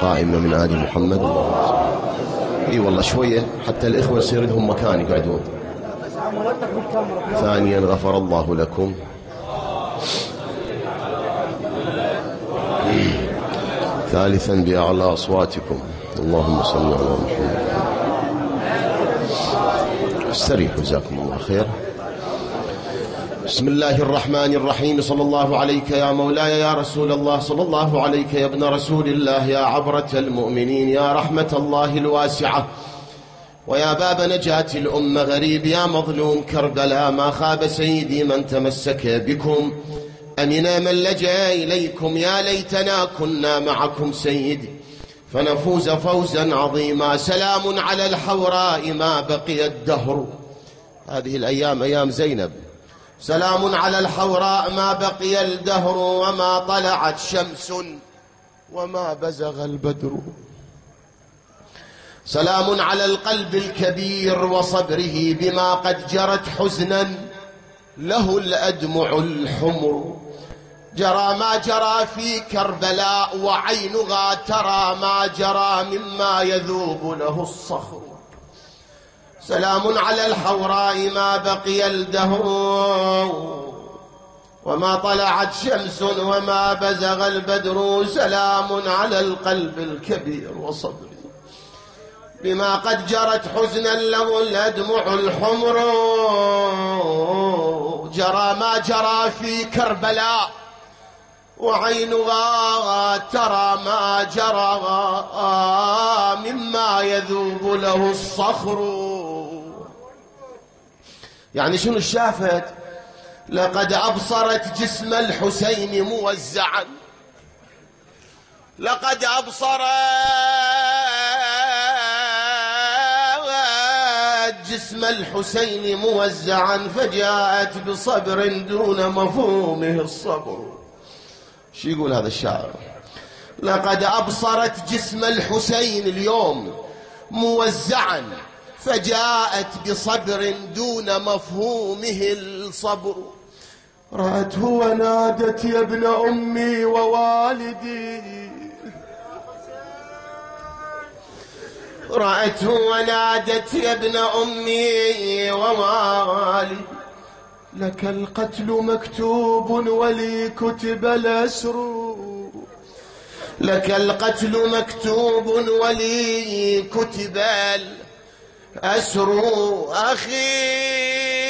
قائمة من آل محمد. اي والله شوية حتى الإخوة يصير لهم مكان يقعدون. ثانيا غفر الله لكم. ثالثا بأعلى أصواتكم. اللهم صل على محمد. استريحوا جزاكم الله خير. بسم الله الرحمن الرحيم. صلى الله عليك يا مولاي يا رسول الله، صلى الله عليك يا ابن رسول الله، يا عبرة المؤمنين، يا رحمة الله الواسعة، ويا باب نجاة الأمة، غريب يا مظلوم كربلاء، ما خاب سيدي من تمسك بكم، أمنا من لجأ إليكم، يا ليتنا كنا معكم سيدي فنفوز فوزا عظيما. سلام على الحوراء ما بقي الدهر. هذه الأيام أيام زينب. سلام على الحوراء ما بقي الدهر، وما طلعت شمس وما بزغ البدر. سلام على القلب الكبير وصبره بما قد جرت حزنا له الأدمع الحمر. جرى ما جرى في كربلاء وعينها ترى ما جرى مما يذوب له الصخر. سلام على الحوراء ما بقي الدهر، وما طلعت شمس وما بزغ البدر. سلام على القلب الكبير وصبره بما قد جرت حزنا له الأدمع الحمر. جرى ما جرى في كربلاء وعينها ترى ما جرى مما يذوب له الصخر. يعني شنو شافت؟ لقد أبصرت جسم الحسين موزعا، لقد أبصرت جسم الحسين موزعا، فجاءت بصبر دون مفهومه الصبر. شو يقول هذا الشاعر؟ لقد أبصرت جسم الحسين اليوم موزعا، فجاءت بصبر دون مفهومه الصبر. رأته ونادت يا ابن أمي ووالدي، رأته ونادت يا ابن أمي ووالدي، لك القتل مكتوب ولي كتب الأسر، لك القتل مكتوب ولي كتب الأسر. أخي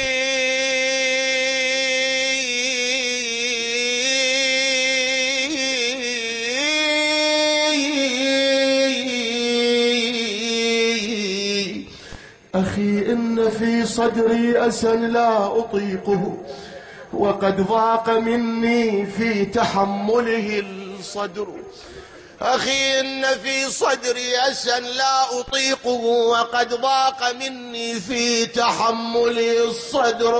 أخي إن في صدري أسا لا أطيقه، وقد ضاق مني في تحمله الصدر. أخي إن في صدري أسا لا أطيقه، وقد ضاق مني في تحمله الصدر.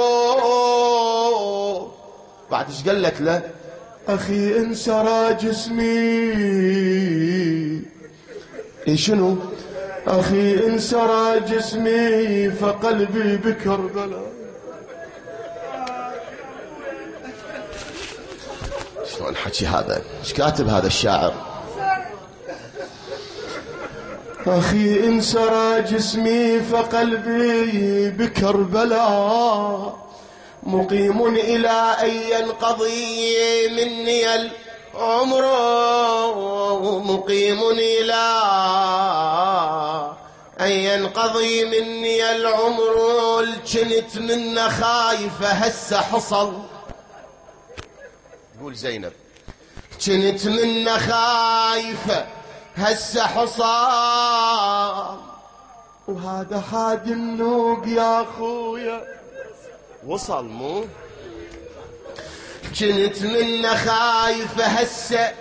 بعد ايش قالت له؟ أخي إن سرى جسمي. شنو؟ أخي إن سرى جسمي فقلبي بكربلاء. شلون حكي هذا؟ ايش كاتب هذا الشاعر؟ أخي إن سرى جسمي فقلبي بكربلاء، مقيم إلى أن ينقضي مني العمر، مقيم إلى أن ينقضي مني العمر. كنت منا خايفة هسه حصل. قول زينب. كنت منا خايفة هسه حصل، وهذا حاد النوق يا أخويا وصل. مو كنت منا خايفة هسه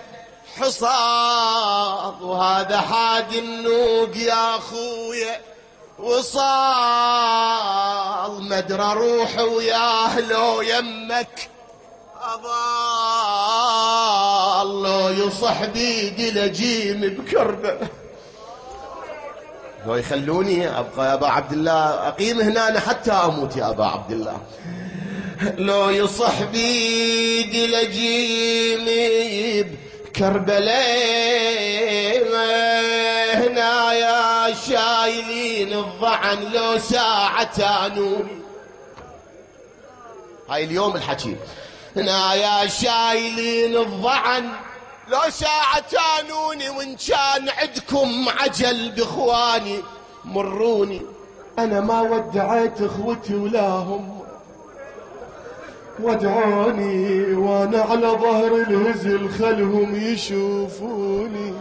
حصاد، وهذا حاد النوق يا أخويا وصال. مدرى روح وياه لو يمك أضال، لو يصح بيدي لجيم بكربة، لو يخلوني أبقى يا أبا عبد الله أقيم هنا حتى أموت يا أبا عبد الله. لو يصح بيدي لجيم بكربلاء، شايلين الضعن لو ساعة تانوني. هاي اليوم الحكي. هنا يا شايلين الضعن لو ساعة تانوني، وإن كان عندكم عجل بإخواني مروني. أنا ما ودعيت إخوتي ولاهم ودعوني، وأنا على ظهر الهزل خلهم يشوفوني.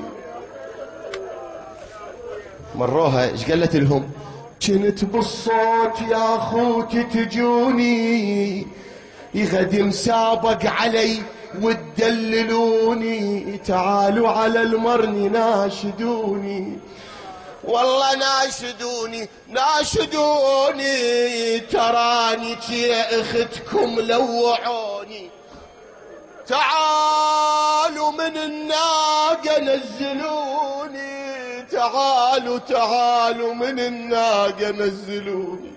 مروها ايش قالت لهم؟ كنت بالصوت يا أخوك تجوني، يغدم سابق علي وتدللوني، تعالوا على المرن ناشدوني، والله ناشدوني ناشدوني، تراني يا اختكم لوعوني، تعالوا من الناقة نزلوني، تعالوا تعالوا من الناقة نزلوني.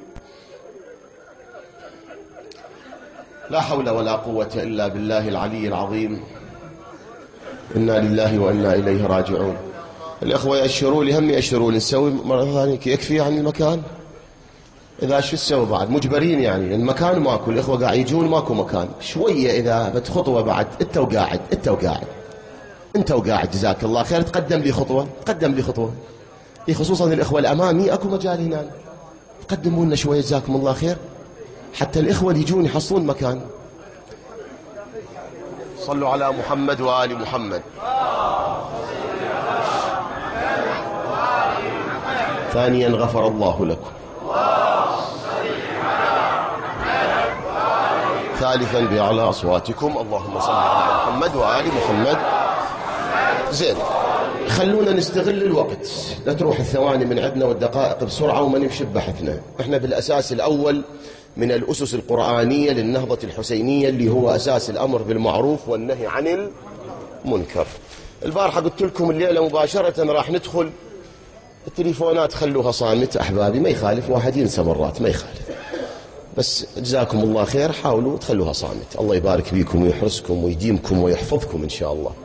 لا حول ولا قوة إلا بالله العلي العظيم. إنا لله وإنا إليه راجعون. الأخوة يأشروا لي، هم يأشروا لي، نسوي مرة ثانية يكفي عن المكان؟ إذا شو تسوي بعد؟ مجبرين يعني، المكان ماكو، الأخوة قاعد يجون ماكو مكان، شوية إذا بتخطوة بعد، أنت وقاعد أنت وقاعد أنت وقاعد، جزاك الله خير، تقدم لي خطوة، تقدم لي خطوة، خصوصا الإخوة الأمامي أكو مجال هنا، قدموا لنا شوية جزاكم الله خير، حتى الإخوة اللي يجون يحصلون مكان. صلوا على محمد وآل محمد. ثانيا غفر الله لكم. ثالثا بأعلى أصواتكم اللهم صل على محمد وآل محمد. زين، خلونا نستغل الوقت، لا تروح الثواني من عندنا والدقائق بسرعة وما نمشي ببحثنا. احنا بالأساس الأول من الأسس القرآنية للنهضة الحسينية اللي هو أساس الأمر بالمعروف والنهي عن المنكر. البارحة قلت لكم الليلة مباشرة راح ندخل التليفونات، خلوها صامت أحبابي، ما يخالف، واحد ينسى مرات ما يخالف، بس جزاكم الله خير، حاولوا تخلوها صامت. الله يبارك فيكم ويحرسكم ويديمكم ويحفظكم إن شاء الله.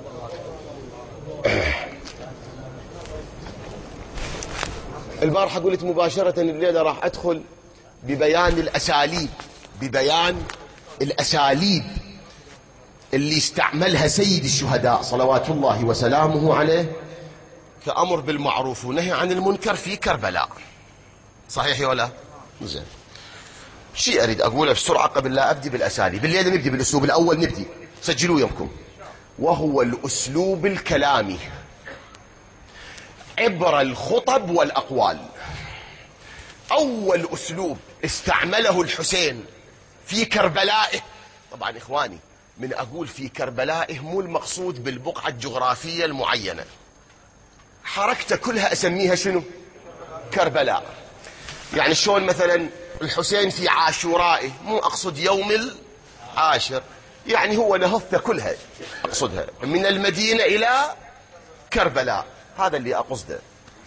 البارحة قلت مباشرة الليلة راح أدخل ببيان الأساليب اللي استعملها سيد الشهداء صلوات الله وسلامه عليه كأمر بالمعروف ونهي عن المنكر في كربلاء. صحيح ولا؟ زين، شيء أريد أقوله بسرعة قبل لا أبدي بالأساليب. الليلة نبدي بالأسلوب الأول، نبدي، سجلوا يمكم، وهو الأسلوب الكلامي عبر الخطب والأقوال. أول أسلوب استعمله الحسين في كربلائه، طبعا إخواني من أقول في كربلائه مو المقصود بالبقعة الجغرافية المعينة، حركته كلها أسميها شنو؟ كربلاء. يعني شلون مثلا الحسين في عاشورائه، مو أقصد يوم العاشر، يعني هو نهضته كلها أقصدها من المدينة إلى كربلاء، هذا اللي أقصده.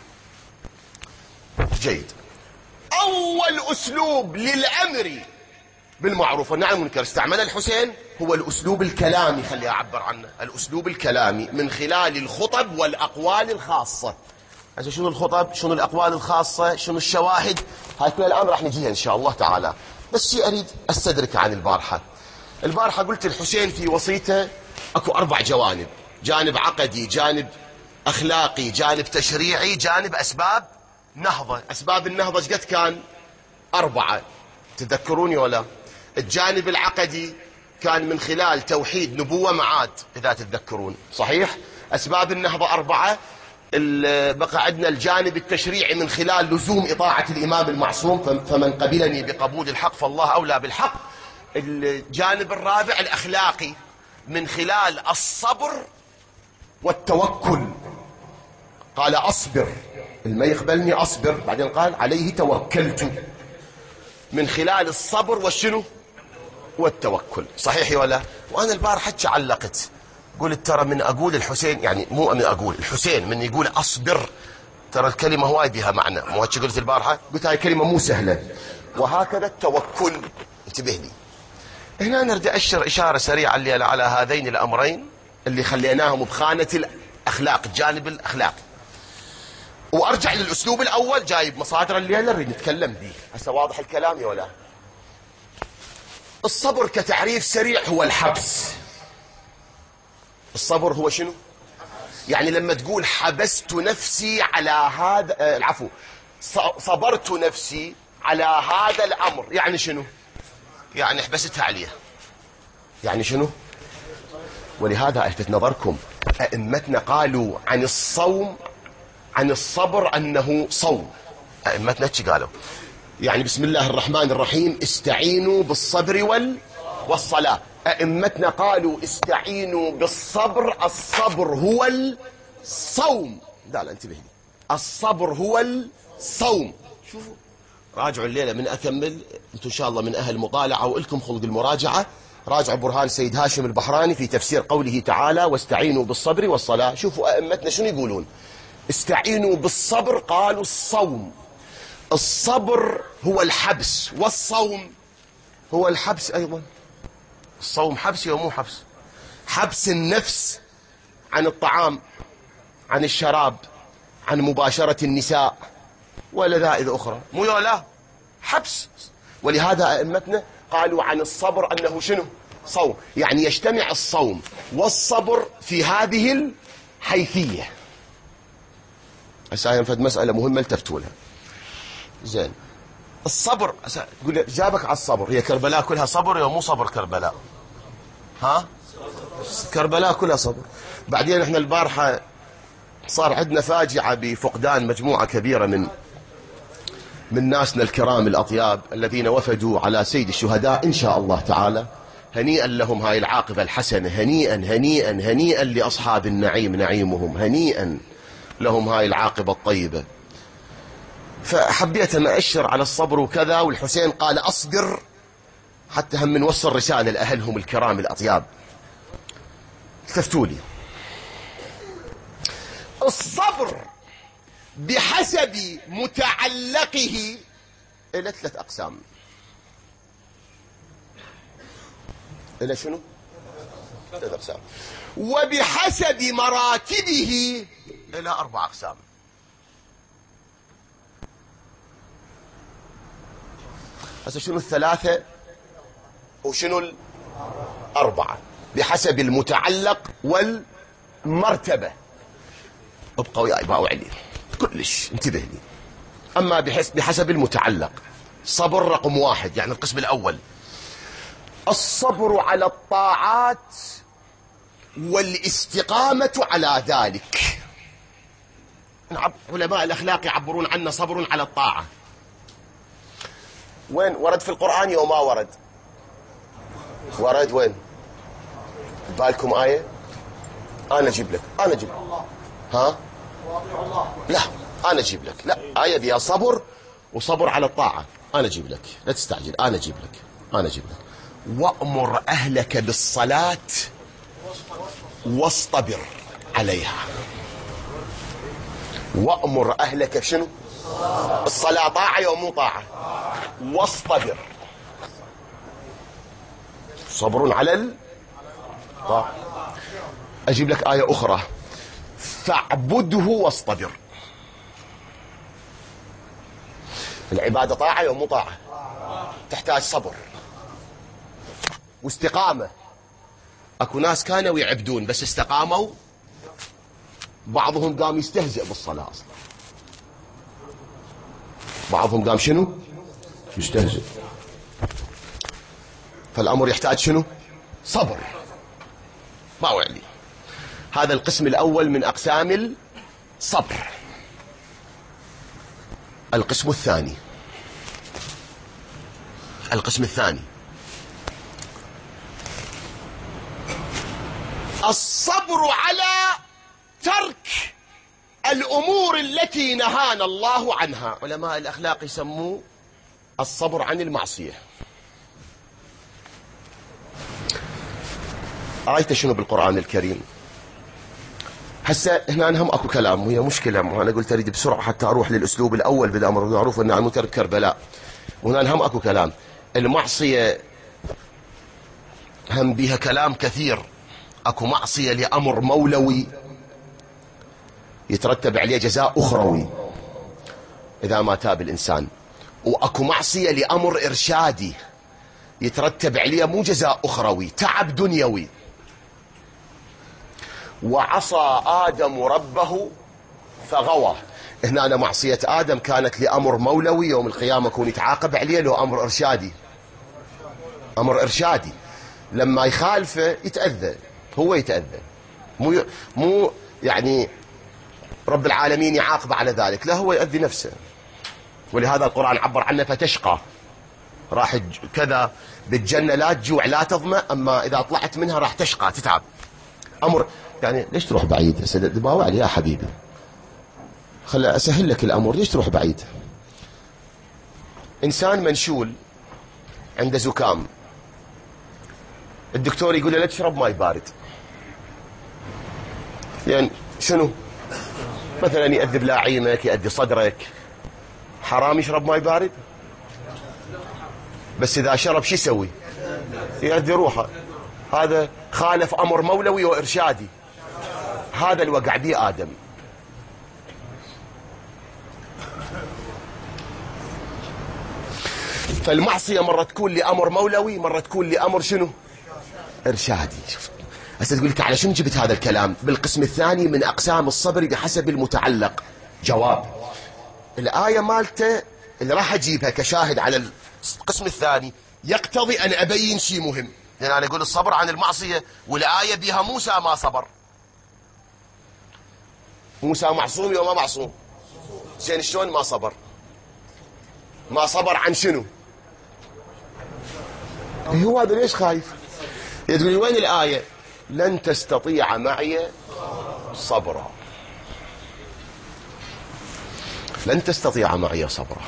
جيد. أول أسلوب للأمر بالمعروف والنهي عن المنكر استعمله الحسين هو الأسلوب الكلامي، خلي أعبر عنه، الأسلوب الكلامي من خلال الخطب والأقوال الخاصة. هسه شنو الخطب؟ شنو الأقوال الخاصة؟ شنو الشواهد؟ هاي كلها الآن راح نجيها إن شاء الله تعالى، بس شيء أريد أستدرك عن البارحة قلت الحسين في وصيته أكو 4 جوانب، جانب عقدي، جانب أخلاقي، جانب تشريعي، جانب أسباب نهضة. أسباب النهضة قد كان 4، تذكروني ولا؟ الجانب العقدي كان من خلال توحيد نبوة معاد إذا تتذكرون، صحيح؟ أسباب النهضة 4. بقى عندنا الجانب التشريعي من خلال لزوم إطاعة الإمام المعصوم، فمن قبلني بقبول الحق فالله أولى بالحق. الجانب الرابع الأخلاقي من خلال الصبر والتوكل، قال أصبر، ما يقبلني أصبر، بعدين قال عليه توكلت، من خلال الصبر والشنو والتوكل. صحيح ولا؟ وأنا البارحة علقت قلت ترى من أقول الحسين، يعني مو من أقول الحسين من يقول أصبر، ترى الكلمة هواي بها معنى، مو هيك قلت البارحة؟ قلت هاي كلمة مو سهلة. وهكذا التوكل، انتبه لي هنا، نريد أشر إشارة سريعة الليلة على هذين الأمرين اللي خليناهم بخانة الأخلاق، الجانب الأخلاقي. وارجع للاسلوب الاول، جايب مصادر الليله نريد نتكلم به. هسه واضح الكلام يا ولا؟ الصبر كتعريف سريع هو الحبس. الصبر هو شنو؟ يعني لما تقول حبست نفسي على هذا، العفو، صبرت نفسي على هذا الامر، يعني شنو؟ يعني حبستها عليه. يعني شنو؟ ولهذا الفت نظركم، ائمتنا قالوا عن الصوم، عن الصبر انه صوم. ائمتنا ايش قالوا؟ يعني بسم الله الرحمن الرحيم استعينوا بالصبر والصلاة. ائمتنا قالوا استعينوا بالصبر، الصبر هو الصوم. لا انتبه لي، الصبر هو الصوم. شوفوا راجعوا الليلة من أكمل، أنتم إن شاء الله من أهل مطالعة ولكم خلق المراجعة، راجعوا برهان سيد هاشم البحراني في تفسير قوله تعالى واستعينوا بالصبر والصلاة. شوفوا أئمتنا شنو يقولون. استعينوا بالصبر قالوا الصوم، الصبر هو الحبس، والصوم هو الحبس أيضا. الصوم حبس ومو حبس، حبس النفس عن الطعام، عن الشراب، عن مباشرة النساء ولذائذ أخرى، مو لا حبس. ولهذا أئمتنا قالوا عن الصبر أنه شنو؟ صوم. يعني يجتمع الصوم والصبر في هذه الحيثية. هسه فد مسألة مهمة التفتوا لها. زين، الصبر تقول جابك على الصبر، هي كربلاء كلها صبر يا مو صبر كربلاء؟ ها؟ كربلاء كلها صبر. بعدين احنا البارحة صار عندنا فاجعة بفقدان مجموعة كبيرة من ناسنا الكرام الأطياب الذين وفدوا على سيد الشهداء إن شاء الله تعالى. هنيئا لهم هاي العاقبة الحسنة، هنيئا هنيئا هنيئا لأصحاب النعيم نعيمهم، هنيئا لهم هاي العاقبة الطيبة. فحبيت أن أشر على الصبر وكذا، والحسين قال أصبر حتى هم نوصل رسالة لأهلهم الكرام الأطياب. التفتوا لي، الصبر بحسب متعلقه إلى 3 أقسام. إلى شنو؟ 3 أقسام. وبحسب مراتبه إلى 4 أقسام. هسه شنو 3 وشنو 4؟ بحسب المتعلق والمرتبة. ابقوا وياي باو علي كلش انتبه لي. أما بحسب المتعلق، صبر رقم 1، يعني القسم الأول الصبر على الطاعات والاستقامة على ذلك. علماء الأخلاق يعبرون عنه صبر على الطاعة. وين ورد في القرآن يوم ما ورد؟ ورد وين؟ بالكم آية؟ أنا أجيب لك، أنا أجيب لك. ها؟ لا أنا أجيب لك، لا آية بها صبر وصبر على الطاعة. أنا أجيب لك، لا تستعجل، أنا أجيب لك، أنا أجيب لك. وأمر أهلك بالصلاة واصطبر عليها. وأمر أهلك بشنو؟ الصلاة طاعة يوم مو طاعة. واصطبر، صبر على الطاعة. أجيب لك آية أخرى، فاعبده واصطبر. العبادة طاعة يوم مو طاعة، تحتاج صبر واستقامة. أكو ناس كانوا يعبدون بس استقاموا، بعضهم قام يستهزئ بالصلاة أصلا، بعضهم قام شنو؟ يستهزئ. فالأمر يحتاج شنو؟ صبر. ما وعلي. هذا القسم الأول من أقسام الصبر. القسم الثاني، القسم الثاني الصبر على ترك الأمور التي نهانا الله عنها. علماء الأخلاق يسموه الصبر عن المعصية. رأيت شنو بالقرآن الكريم؟ هسه هنا هم اكو كلام وهي مشكلة، وانا قلت اريد بسرعة حتى اروح للاسلوب الاول بالامر المعروف والنهي عن المنكر كربلاء. وهنا هم اكو كلام. المعصية هم بها كلام كثير. اكو معصية لامر مولوي يترتب عليه جزاء أخروي إذا ما تاب الإنسان، وأكو معصية لأمر إرشادي يترتب عليه مو جزاء أخروي، تعب دنيوي. وعصى آدم ربه فغوى، هنا أنا معصية آدم كانت لأمر مولوي، يوم القيامة يكون يتعاقب عليه له أمر إرشادي، أمر إرشادي لما يخالفه يتأذى، هو يتأذى، مو يعني رب العالمين يعاقب على ذلك، لا هو يؤذي نفسه. ولهذا القرآن عبر عنه فتشقى، راح كذا بالجنة لا تجوع لا تظمأ، أما إذا طلعت منها راح تشقى تتعب. أمر يعني ليش تروح بعيد؟ باوع لي يا حبيبي، خل أسهل لك الأمر، ليش تروح بعيد؟ إنسان منشول عنده زكام، الدكتور يقول له لا تشرب ماء بارد، يعني شنو؟ مثلا يؤذي بلاعيمك، يؤذي صدرك، حرام يشرب ماء بارد؟ بس إذا شرب شو يسوي؟ يؤذي روحه، هذا خالف أمر مولوي وإرشادي، هذا اللي وقع به آدم. فالمعصية مرة تكون لأمر مولوي، مرة تكون لأمر شنو؟ إرشادي. هسه تقول لك على شنو جبت هذا الكلام؟ بالقسم الثاني من أقسام الصبر بحسب المتعلق. جواب: الآية مالته اللي راح أجيبها كشاهد على القسم الثاني يقتضي أن أبين شيء مهم، لأن أنا أقول الصبر عن المعصية، والآية بها موسى ما صبر. موسى معصوم وما معصوم؟ زين شلون ما صبر؟ ما صبر عن شنو؟ هو هذا ليش خايف؟ تقول لي وين الآية؟ لن تستطيع معي صبرا، لن تستطيع معي صبرا.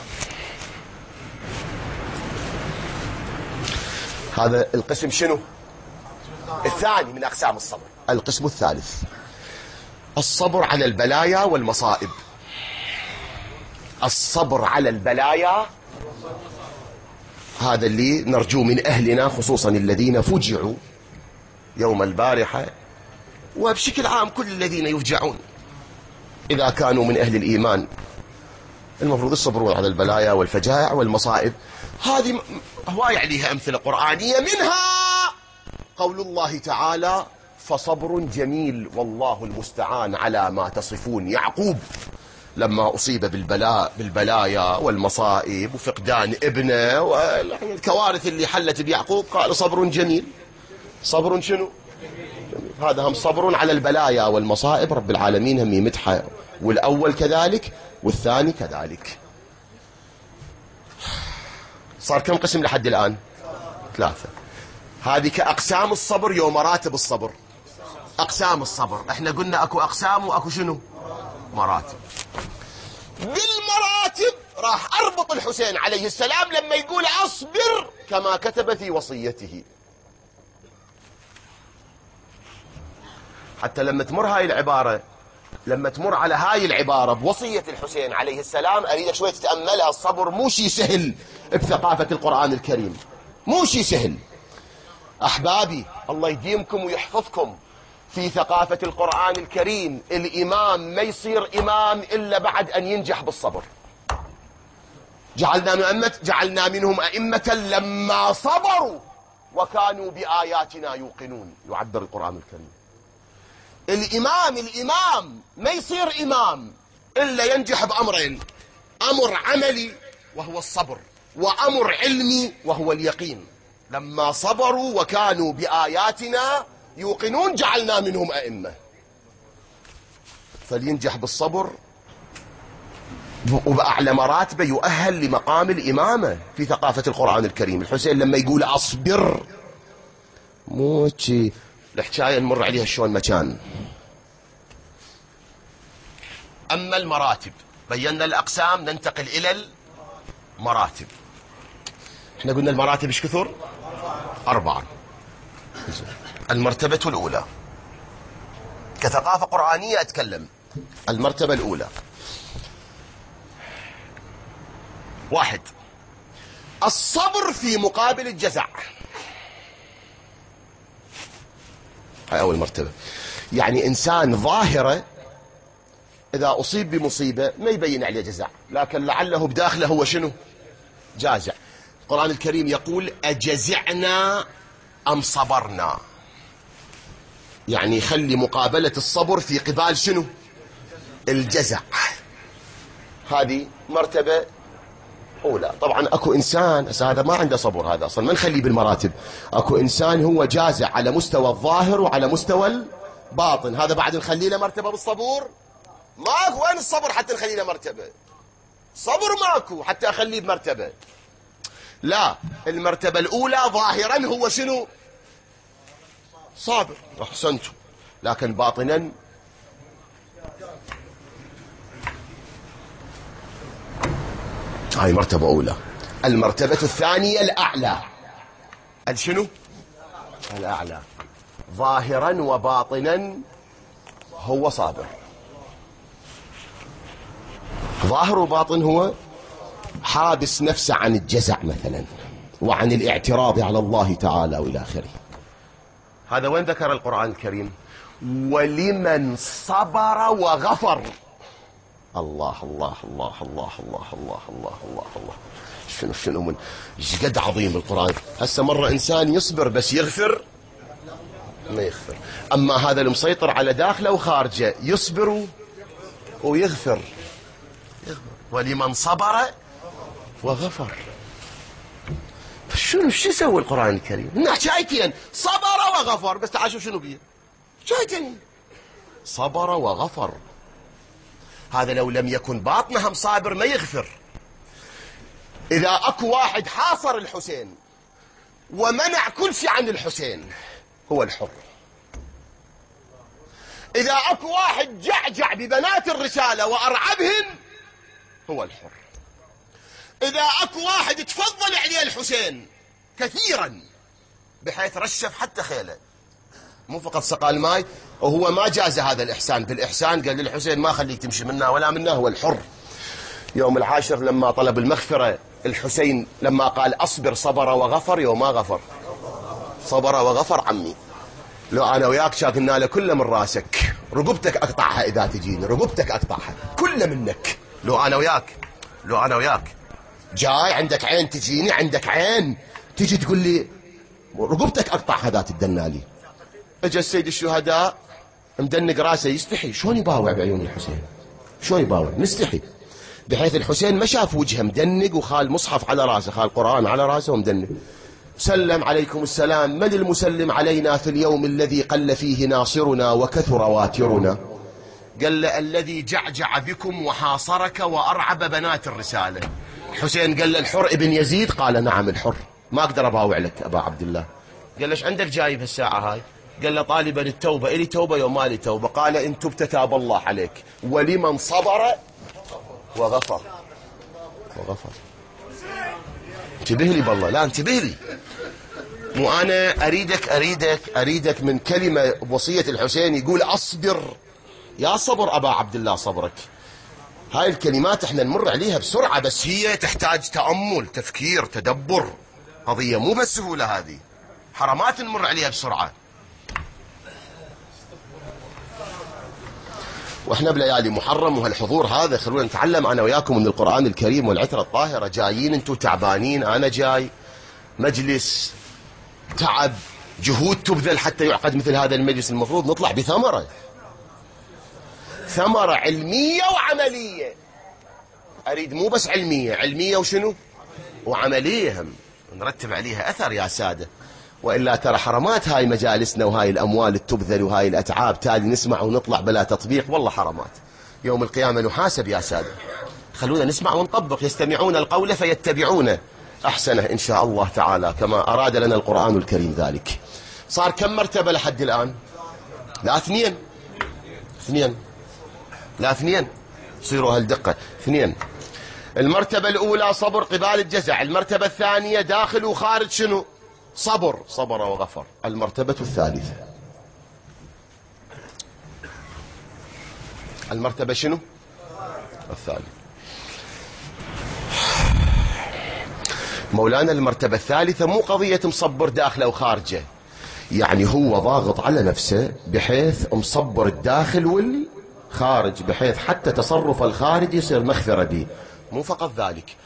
هذا القسم شنو؟ الثاني من أقسام الصبر. القسم الثالث الصبر على البلايا والمصائب. الصبر على البلايا هذا اللي نرجو من أهلنا، خصوصا الذين فجعوا يوم البارحة، وبشكل عام كل الذين يفجعون إذا كانوا من أهل الإيمان المفروض يصبرون على البلايا والفجائع والمصائب. هذه هواية عليها أمثلة قرآنية، منها قول الله تعالى: فصبر جميل والله المستعان على ما تصفون. يعقوب لما أصيب بالبلايا والمصائب وفقدان ابنه والكوارث اللي حلت بيعقوب قال صبر جميل. صبر شنو؟ هذا هم صبر على البلايا والمصائب، رب العالمين هم يمدحه، والأول كذلك والثاني كذلك. صار كم قسم لحد الآن؟ 3. هذه كأقسام الصبر، يوم مراتب الصبر. أقسام الصبر احنا قلنا أكو أقسام وأكو شنو؟ مراتب. بالمراتب راح أربط الحسين عليه السلام لما يقول أصبر كما كتب في وصيته. حتى لما تمر هاي العبارة، لما تمر على هاي العبارة بوصية الحسين عليه السلام، أريدك شوية تتأملها. الصبر مو شيء سهل بثقافة القرآن الكريم، مو شيء سهل. أحبابي الله يديمكم ويحفظكم في ثقافة القرآن الكريم. الإمام ما يصير إمام إلا بعد أن ينجح بالصبر. جعلنا منهم أئمة لما صبروا وكانوا بآياتنا يوقنون، يعبر القرآن الكريم. الإمام ما يصير إمام إلا ينجح بأمرين: أمر عملي وهو الصبر، وأمر علمي وهو اليقين. لما صبروا وكانوا بآياتنا يوقنون جعلنا منهم أئمة. فلينجح بالصبر وبأعلى مراتبه يؤهل لمقام الإمامة في ثقافة القرآن الكريم. الحسين لما يقول أصبر مو شي الحكاية نمر عليها شلون مكان. أما المراتب بينا الأقسام، ننتقل إلى المراتب. احنا قلنا المراتب ايش كثر؟ 4. المرتبة الأولى كثقافة قرآنية أتكلم. المرتبة الأولى: 1 الصبر في مقابل الجزع. هاي أول مرتبة. يعني إنسان ظاهرة إذا أصيب بمصيبة ما يبين عليه جزع، لكن لعله بداخله هو شنو؟ جازع. القرآن الكريم يقول أجزعنا أم صبرنا، يعني خلي مقابلة الصبر في قبال شنو؟ الجزع. هذه مرتبة أولى. طبعا أكو إنسان هذا ما عنده صبر، هذا أصلا ما نخليه بالمراتب. أكو إنسان هو جازع على مستوى الظاهر وعلى مستوى الباطن، هذا بعد نخليه له مرتبة بالصبور؟ ماكو. وين الصبر حتى نخليه له مرتبة؟ صبر ماكو حتى أخليه بمرتبة. لا، المرتبة الأولى ظاهرا هو شنو؟ صابر. أحسنتم. لكن باطنا هاي مرتبة أولى. المرتبة الثانية الأعلى، شنو؟ الأعلى ظاهرا وباطنا هو صابر. ظاهر وباطن هو حابس نفسه عن الجزع مثلا وعن الاعتراض على الله تعالى وإلى آخره. هذا وين ذكر القرآن الكريم؟ ولمن صبر وغفر. الله الله الله الله الله الله الله الله الله. شنو من قد عظيم القرآن. هسه مرة إنسان يصبر بس يغفر ما يغفر، أما هذا المسيطر على داخله وخارجه يصبر ويغفر. ولمن صبر وغفر. شو يسوي القرآن الكريم؟ نحكي آيتين صبر وغفر بس. تعال شوف شنو بيه آيتين صبر وغفر. هذا لو لم يكن باطنه هم صابر ما يغفر. إذا أكو واحد حاصر الحسين ومنع كل شيء عن الحسين هو الحر. إذا أكو واحد جعجع ببنات الرسالة وأرعبهن هو الحر. إذا أكو واحد تفضل عليه الحسين كثيرا بحيث رشف حتى خيله، مو فقط سقى الماء وهو ما جاز هذا الإحسان، بالإحسان قال للحسين ما خليك تمشي منا ولا منا، هو الحر. يوم العاشر لما طلب المغفرة الحسين لما قال أصبر صبر وغفر، يوم ما غفر صبر وغفر. عمي لو أنا وياك شاكلنا له كله من راسك، رقبتك أقطعها إذا تجيني، رقبتك أقطعها كله منك. لو أنا وياك جاي عندك عين تجيني، عندك عين تجي تقول لي رقبتك أقطعها ذات الدنالي. اجى السيد الشهداء مدنق راسه يستحي، شلون يباوع بعيون الحسين؟ شلون يباوع؟ مستحي، بحيث الحسين ما شاف وجهه مدنق وخال مصحف على راسه، خال قرآن على راسه ومدنق. سلم عليكم السلام، من المسلم علينا في اليوم الذي قل فيه ناصرنا وكثر واترنا؟ قال له الذي جعجع بكم وحاصرك وأرعب بنات الرسالة. الحسين قال له الحر ابن يزيد؟ قال نعم الحر. ما أقدر أباوع لك أبا عبد الله. قال ليش عندك جايب هالساعة هاي؟ قال له طالبا التوبة، إلي توبة يوم مالي توبة. قال إن تبت تاب الله عليك. ولمن صبر وغفر. انتبه لي بالله، لا انتبه لي، مو أنا أريدك من كلمة وصية الحسين يقول أصبر. يا صبر أبا عبد الله صبرك. هاي الكلمات احنا نمر عليها بسرعة، بس هي تحتاج تأمل، تفكير، تدبر. قضية مو بس سهولة، هذه حرامات نمر عليها بسرعة. واحنا بليالي محرم وهالحضور هذا خلونا نتعلم انا وياكم من القرآن الكريم والعترة الطاهرة. جايين انتم تعبانين، انا جاي مجلس تعب، جهود تبذل حتى يعقد مثل هذا المجلس. المفروض نطلع بثمرة، ثمرة علمية وعملية. اريد مو بس علمية وشنو وعملية، هم نرتب عليها اثر يا سادة. وإلا ترى حرمات هاي مجالسنا وهاي الأموال التبذل وهاي الأتعاب، تالي نسمع ونطلع بلا تطبيق، والله حرمات. يوم القيامة نحاسب يا سادة. خلونا نسمع ونطبق. يستمعون القول فيتبعون أحسنه إن شاء الله تعالى كما أراد لنا القرآن الكريم ذلك. صار كم مرتبة لحد الآن؟ لا اثنين صيروا هالدقة، 2. المرتبة الأولى صبر قبال الجزع، المرتبة الثانية داخل وخارج شنو؟ صبر وغفر. المرتبة الثالثة، المرتبة شنو؟ الثالثة. مولانا المرتبة الثالثة مو قضية مصبر داخله وخارجه، يعني هو ضاغط على نفسه بحيث مصبر الداخل خارج، بحيث حتى تصرف الخارج يصير مغفرة به. مو فقط ذلك،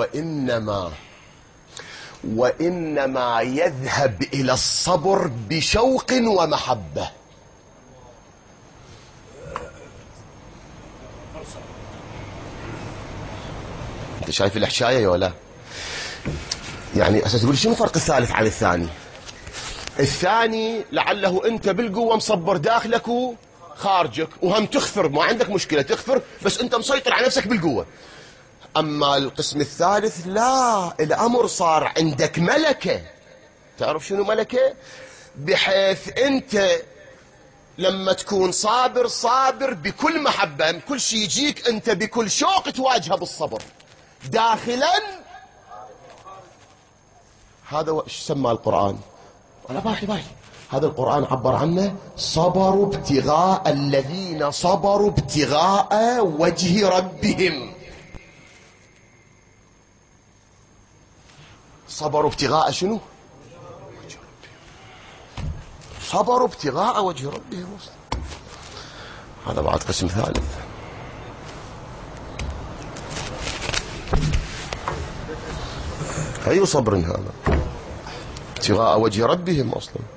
وإنما يذهب إلى الصبر بشوق ومحبة. انت شايف الحشاية ولا؟ يعني أساس تقول شنو الفرق الثالث عن الثاني؟ الثاني لعله أنت بالقوة مصبر داخلك وخارجك، وهم تخفر، ما عندك مشكلة تخفر، بس أنت مسيطر على نفسك بالقوة. أما القسم الثالث لا، الأمر صار عندك ملكة. تعرف شنو ملكة؟ بحيث أنت لما تكون صابر بكل محبة، كل شيء يجيك أنت بكل شوق تواجهه بالصبر داخلا. هذا ايش سمى القرآن؟ ولا باقي هذا القرآن عبر عنه صبروا ابتغاء، الذين صبروا ابتغاء وجه ربهم. صبروا ابتغاء شنو؟ وجه ربهم. صبروا ابتغاء وجه ربهم. هذا بعد قسم ثالث. أي صبر هذا؟ ابتغاء وجه ربهم.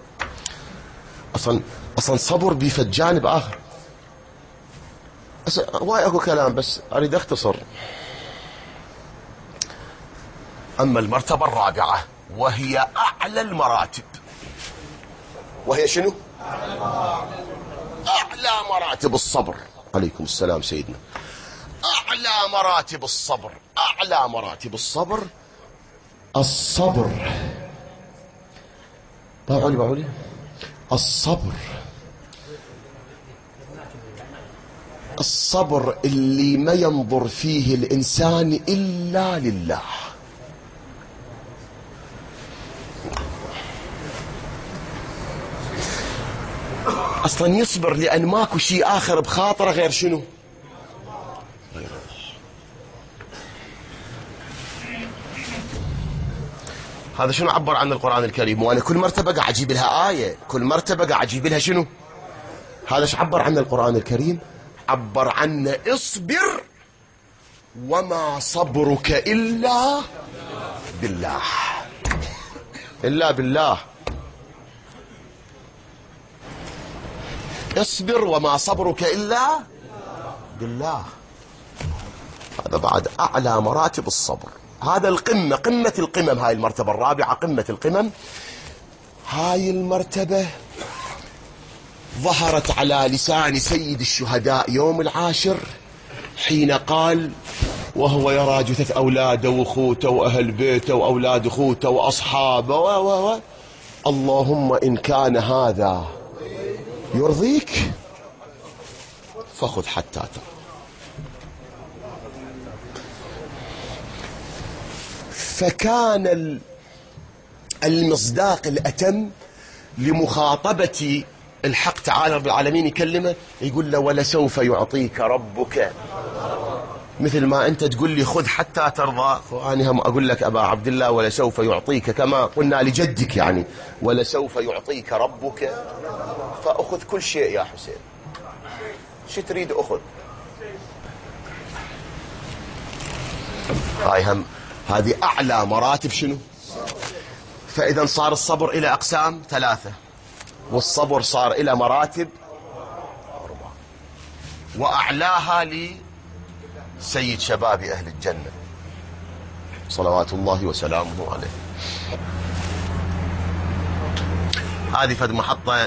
أصلا صبر بفد جانب آخر. واي أكو كلام بس أريد أختصر. أما المرتبة الرابعة وهي أعلى المراتب، وهي شنو؟ أعلى مراتب الصبر. عليكم السلام سيدنا. أعلى مراتب الصبر، أعلى مراتب الصبر الصبر. باعولي الصبر اللي ما ينظر فيه الإنسان إلا لله. أصلا يصبر لأن ماكو شيء آخر بخاطره غير شنو؟ غير الله. هذا شنو عبر عن القرآن الكريم؟ وأنا كل مرتبة قاعد أجيب لها آية، كل مرتبة قاعد أجيب لها شنو؟ هذا شو عبر عن القرآن الكريم؟ عبر عنه اصبر وما صبرك إلا بالله. إلا بالله. اصبر وما صبرك إلا بالله. هذا بعد أعلى مراتب الصبر. هذا القمة، قمة القمم. هاي المرتبة الرابعة قمة القمم. هاي المرتبة ظهرت على لسان سيد الشهداء يوم العاشر حين قال وهو يرى جثث أولاده وأخوته وأهل بيته وأولاد أخوته وأصحابه اللهم إن كان هذا يرضيك فخذ حتى ترى. فكان المصداق الأتم لمخاطبة الحق تعالى رب العالمين يكلمه، يقول له ولسوف يعطيك ربك، مثل ما أنت تقول لي خذ حتى ترضى، وأنا هم أقول لك أبا عبد الله ولسوف يعطيك كما قلنا لجدك، يعني ولسوف يعطيك ربك فأخذ كل شيء يا حسين. شو تريد أخذ؟ هاي هم هذه أعلى مراتب شنو؟ فإذا صار الصبر إلى أقسام ثلاثة، والصبر صار إلى مراتب أربعة، وأعلاها لسيد شباب أهل الجنة صلوات الله وسلامه عليه. هذه فد محطة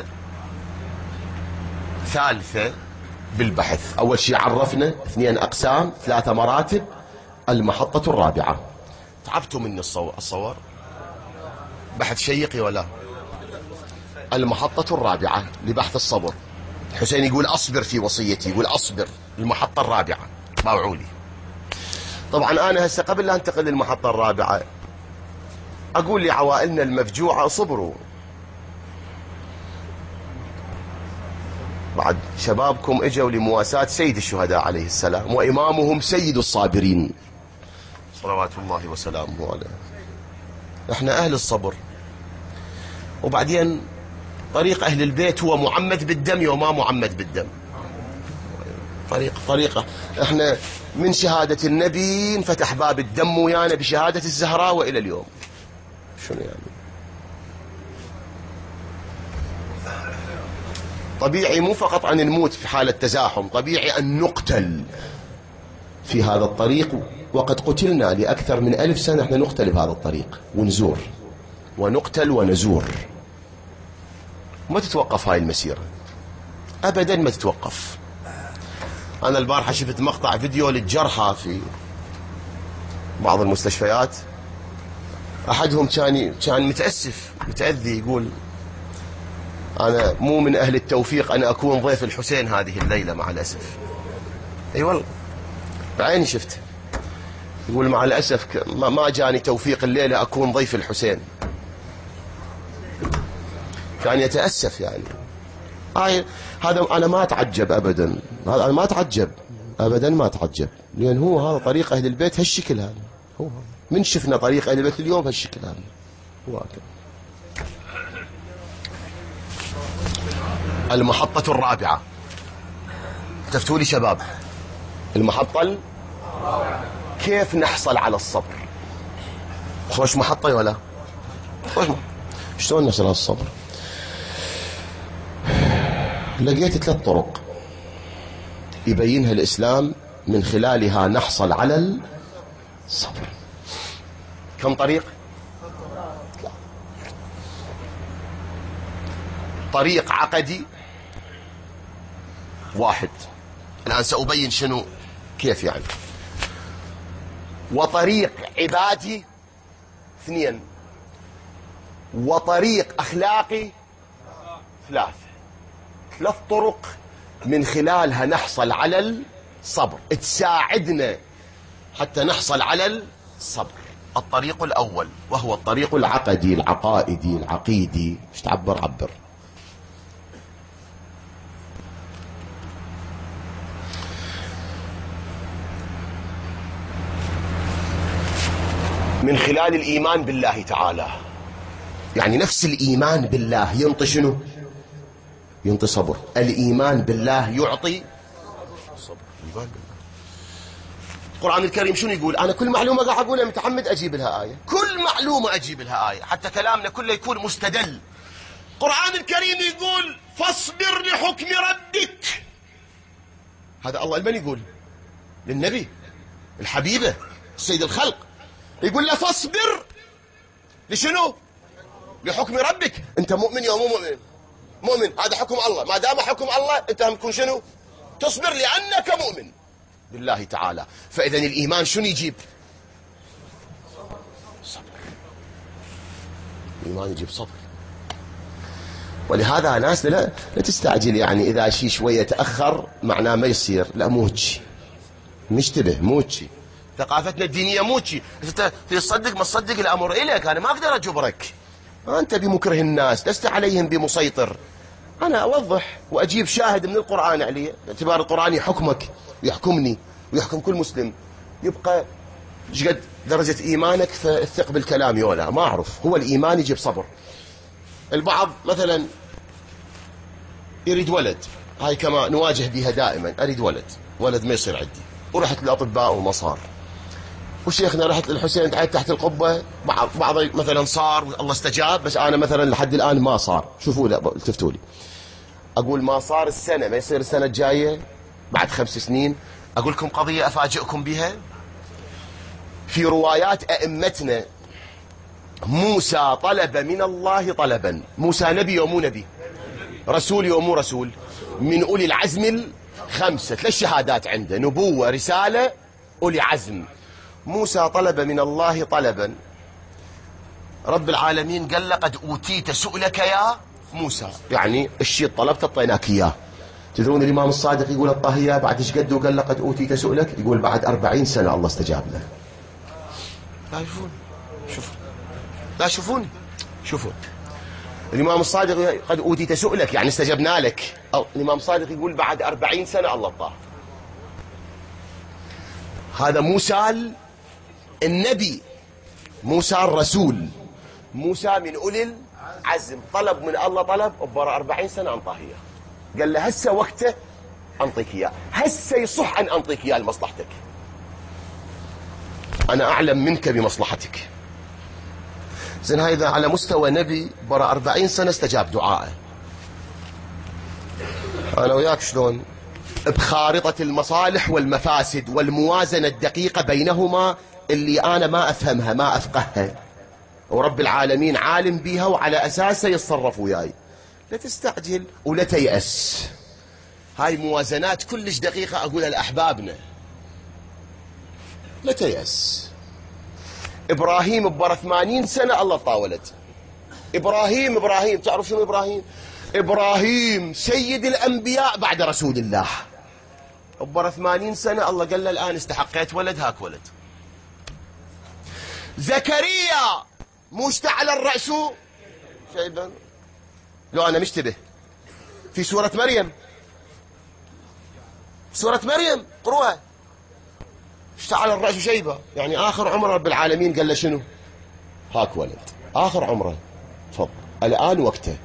ثالثة بالبحث. أول شيء عرفنا 2 أقسام 3 مراتب. المحطة الرابعة تعبتوا مني الصور بحث شيقي ولا؟ المحطة الرابعة لبحث الصبر. حسين يقول أصبر في وصيتي، يقول أصبر. المحطة الرابعة باوعولي. طبعا أنا هسه قبل لا أنتقل للمحطة الرابعة أقول لعوائلنا المفجوعة صبروا. بعد شبابكم اجوا لمواساة سيد الشهداء عليه السلام وإمامهم سيد الصابرين صلوات الله وسلامه عليه. احنا أهل الصبر. وبعدين طريق أهل البيت هو معمد بالدم وما معمد بالدم. طريقة احنا من شهادة النبي انفتح باب الدم ويانا بشهادة الزهراء وإلى اليوم. شنو يعني؟ طبيعي مو فقط أن نموت في حالة تزاحم، طبيعي أن نقتل في هذا الطريق، وقد قتلنا لأكثر من 1000 سنة. احنا نقتل بهذا الطريق ونزور ونقتل ونزور. ما تتوقف هاي المسيرة أبدا، ما تتوقف. أنا البارحة شفت مقطع فيديو للجرحى في بعض المستشفيات، أحدهم كان متأسف متأذي، يقول أنا مو من أهل التوفيق أنا أكون ضيف الحسين هذه الليلة مع الأسف. أي والله بعيني شفت، يقول مع الأسف ما جاني توفيق الليلة أكون ضيف الحسين. كان يتأسف يعني. هذا أنا ما أتعجب أبدا، أنا ما أتعجب أبدا، ما أتعجب، لأن هو هذا طريق أهل البيت هالشكل هذا. هو من شفنا طريق أهل البيت اليوم هالشكل هذا. هو هكذا. المحطة الرابعة، تفتوا لي شباب، المحطة كيف نحصل على الصبر. خوش محطة ولا خوش محطة. شلون نحصل على الصبر؟ لقيت 3 طرق يبينها الإسلام من خلالها نحصل على الصبر. كم طريق؟ طريق عقدي واحد، الآن سأبين شنو كيف يعني. وطريق عبادي 2، وطريق أخلاقي 3. 3 طرق من خلالها نحصل على الصبر، تساعدنا حتى نحصل على الصبر. الطريق الأول وهو الطريق العقدي العقائدي العقيدي، مش تعبر عبر. من خلال الإيمان بالله تعالى، يعني نفس الإيمان بالله ينطي شنو؟ ينطي صبر. الإيمان بالله يعطي صبر. الإيمان بالله. القرآن الكريم شنو يقول؟ أنا كل معلومة قاعد أقولها متحمد أجيب لها آية، كل معلومة أجيب لها آية، حتى كلامنا كله يكون مستدل. القرآن الكريم يقول فاصبر لحكم ربك. هذا الله لمن يقول؟ للنبي الحبيبة سيد الخلق، يقول له فاصبر لشنو؟ لحكم ربك. أنت مؤمن يا مو مؤمن؟ مؤمن، هذا حكم الله، ما دام حكم الله أنت هم تكون شنو؟ تصبر لأنك مؤمن بالله تعالى. فإذا الإيمان شنو يجيب؟ صبر. الإيمان يجيب صبر. ولهذا ناس لا تستعجل، يعني إذا شيء شوية تأخر معناه ما يصير، لا مو هيك، مشتبه مو هيك. ثقافتنا الدينية مو هيك. أنت تصدق ما تصدق الأمر إليك، أنا ما أقدر أجبرك، أنت بمكره الناس، لست عليهم بمسيطر. أنا أوضح وأجيب شاهد من القرآن عليه، باعتبار القرآن يحكمك ويحكمني ويحكم كل مسلم. يبقى قد درجة إيمانك فالثق بالكلام ولا ما أعرف. هو الإيمان يجيب صبر. البعض مثلا يريد ولد، هاي كما نواجه بها دائما، أريد ولد ما يصير عندي، ورحت للأطباء وما صار، وشيخنا رحت للحسين تحت القبة، بعض مثلا صار والله استجاب، بس أنا مثلا لحد الآن ما صار. شوفوا لا التفتوا لي، أقول ما صار السنة ما يصير السنة الجاية بعد 5 سنين. أقول لكم قضية أفاجئكم بها. في روايات أئمتنا موسى طلب من الله طلبا. موسى نبي ومو نبي، رسول ومو رسول، من أولي العزم 5. 3 شهادات عنده، نبوة رسالة أولي عزم. موسى طلب من الله طلبا، رب العالمين قال له قد أوتيت سؤلك يا موسى، يعني الشيء طلبت اعطيناك إياه. تدرون الإمام الصادق يقول الطاهية بعد ايش قد وقال له قد أوتيت سؤلك؟ يقول بعد 40 سنة الله استجاب له. لا يشوفون، شوفوا لا شوفوني، شوفوا الإمام الصادق قد أوتيت سؤلك يعني استجبنا لك. أو الإمام الصادق يقول بعد 40 سنة الله طاه. هذا موسى النبي، موسى الرسول، موسى من أولي العزم، طلب من الله طلب، وبرا 40 سنة عن طاهية. قال له هسه وقته أنطيك إياه، هسه يصح أن أنطيك إياه لمصلحتك، أنا أعلم منك بمصلحتك. زين هذا على مستوى نبي برا 40 سنة استجاب دعائه. أنا وياك شلون بخارطة المصالح والمفاسد والموازنة الدقيقة بينهما اللي أنا ما أفهمها ما أفقهها، ورب العالمين عالم بيها وعلى أساسه يتصرف وياي. لا تستعجل ولا تيأس، هاي موازنات كلش دقيقة أقولها لأحبابنا. لا تيأس. إبراهيم ببرا 80 سنة الله طاولت. إبراهيم تعرف شنو إبراهيم سيد الأنبياء بعد رسول الله. ببرا 80 سنة الله قال له الآن استحقيت ولد، هاك ولد. زكريا مشتعل الرأس شيبا، لو أنا مشتبه في سورة مريم، قروها، اشتعل الرأس شيبة، يعني آخر عمره رب العالمين قال له شنو؟ هاك ولد، آخر عمره، تفضل الآن وقته.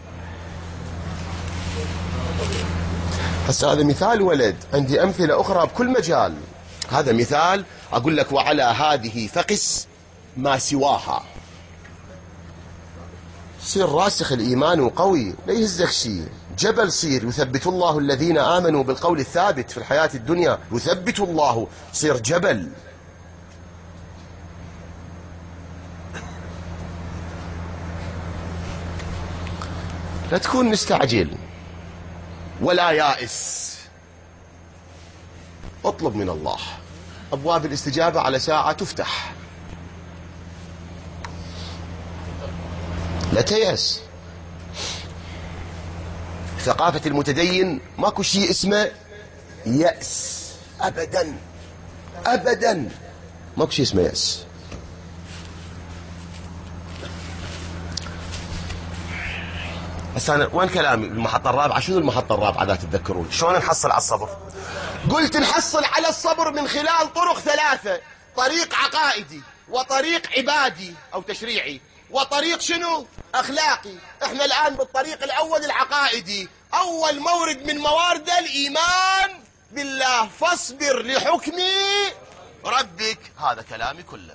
هسه هذا مثال ولد، عندي أمثلة أخرى بكل مجال. هذا مثال أقول لك وعلى هذه فقس ما سواها. صير راسخ الإيمان وقوي، لا يهزك شيء، جبل صير. يثبت الله الذين آمنوا بالقول الثابت في الحياة الدنيا، يثبت الله، صير جبل. لا تكون مستعجل ولا يائس، اطلب من الله، أبواب الاستجابة على ساعة تفتح. لا تيأس. ثقافة المتدين ماكو شيء اسمه يأس أبدا، ماكو شيء اسمه يأس. هسه أنا وين كلامي؟ المحطة الرابعة. شنو المحطة الرابعة ذات تتذكرون؟ شلون نحصل على الصبر؟ قلت نحصل على الصبر من خلال طرق ثلاثة: طريق عقائدي، وطريق عبادي أو تشريعي، وطريق شنو؟ أخلاقي. احنا الآن بالطريق الأول العقائدي. أول مورد من موارد الإيمان بالله، فاصبر لحكم ربك، هذا كلامي كله.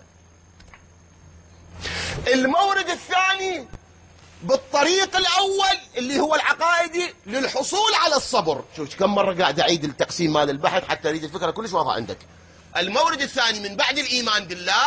المورد الثاني بالطريق الأول اللي هو العقائدي للحصول على الصبر. شوف كم مرة قاعد أعيد التقسيم مال البحث حتى أريد الفكرة كلش واضحة عندك. المورد الثاني من بعد الإيمان بالله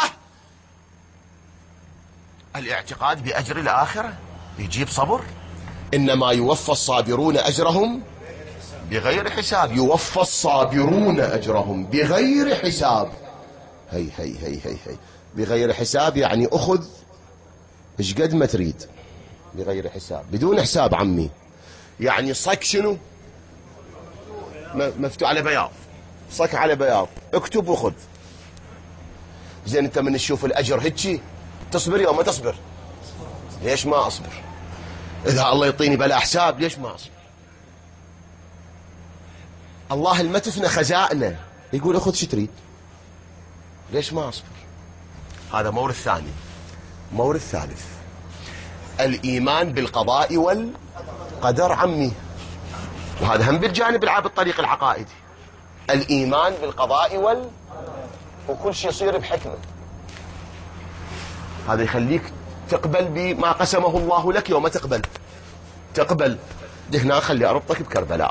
الاعتقاد بأجر الآخرة، يجيب صبر. إنما يوفى الصابرون أجرهم بغير حساب. يوفى الصابرون أجرهم بغير حساب. هي هي هي هي هي بغير حساب يعني أخذ إيش قد ما تريد بغير حساب، بدون حساب عمي. يعني صك شنو؟ مفتوح على بياض، صك على بياض، اكتب وخذ. زين انت من تشوف الأجر هيك تصبر يوم ما تصبر؟ ليش ما أصبر؟ إذا الله يعطيني بلا حساب ليش ما أصبر؟ الله المتفنى خزائنه يقول أخذ شو تريد، ليش ما أصبر؟ هذا مورد ثاني. مورد ثالث الإيمان بالقضاء والقدر عمي، وهذا هم بالجانب العاب الطريق العقائدي. الإيمان بالقضاء وكل شيء يصير بحكمة. هذا يخليك تقبل بما قسمه الله لك. يوم تقبل هنا خلي أربطك بكربلاء.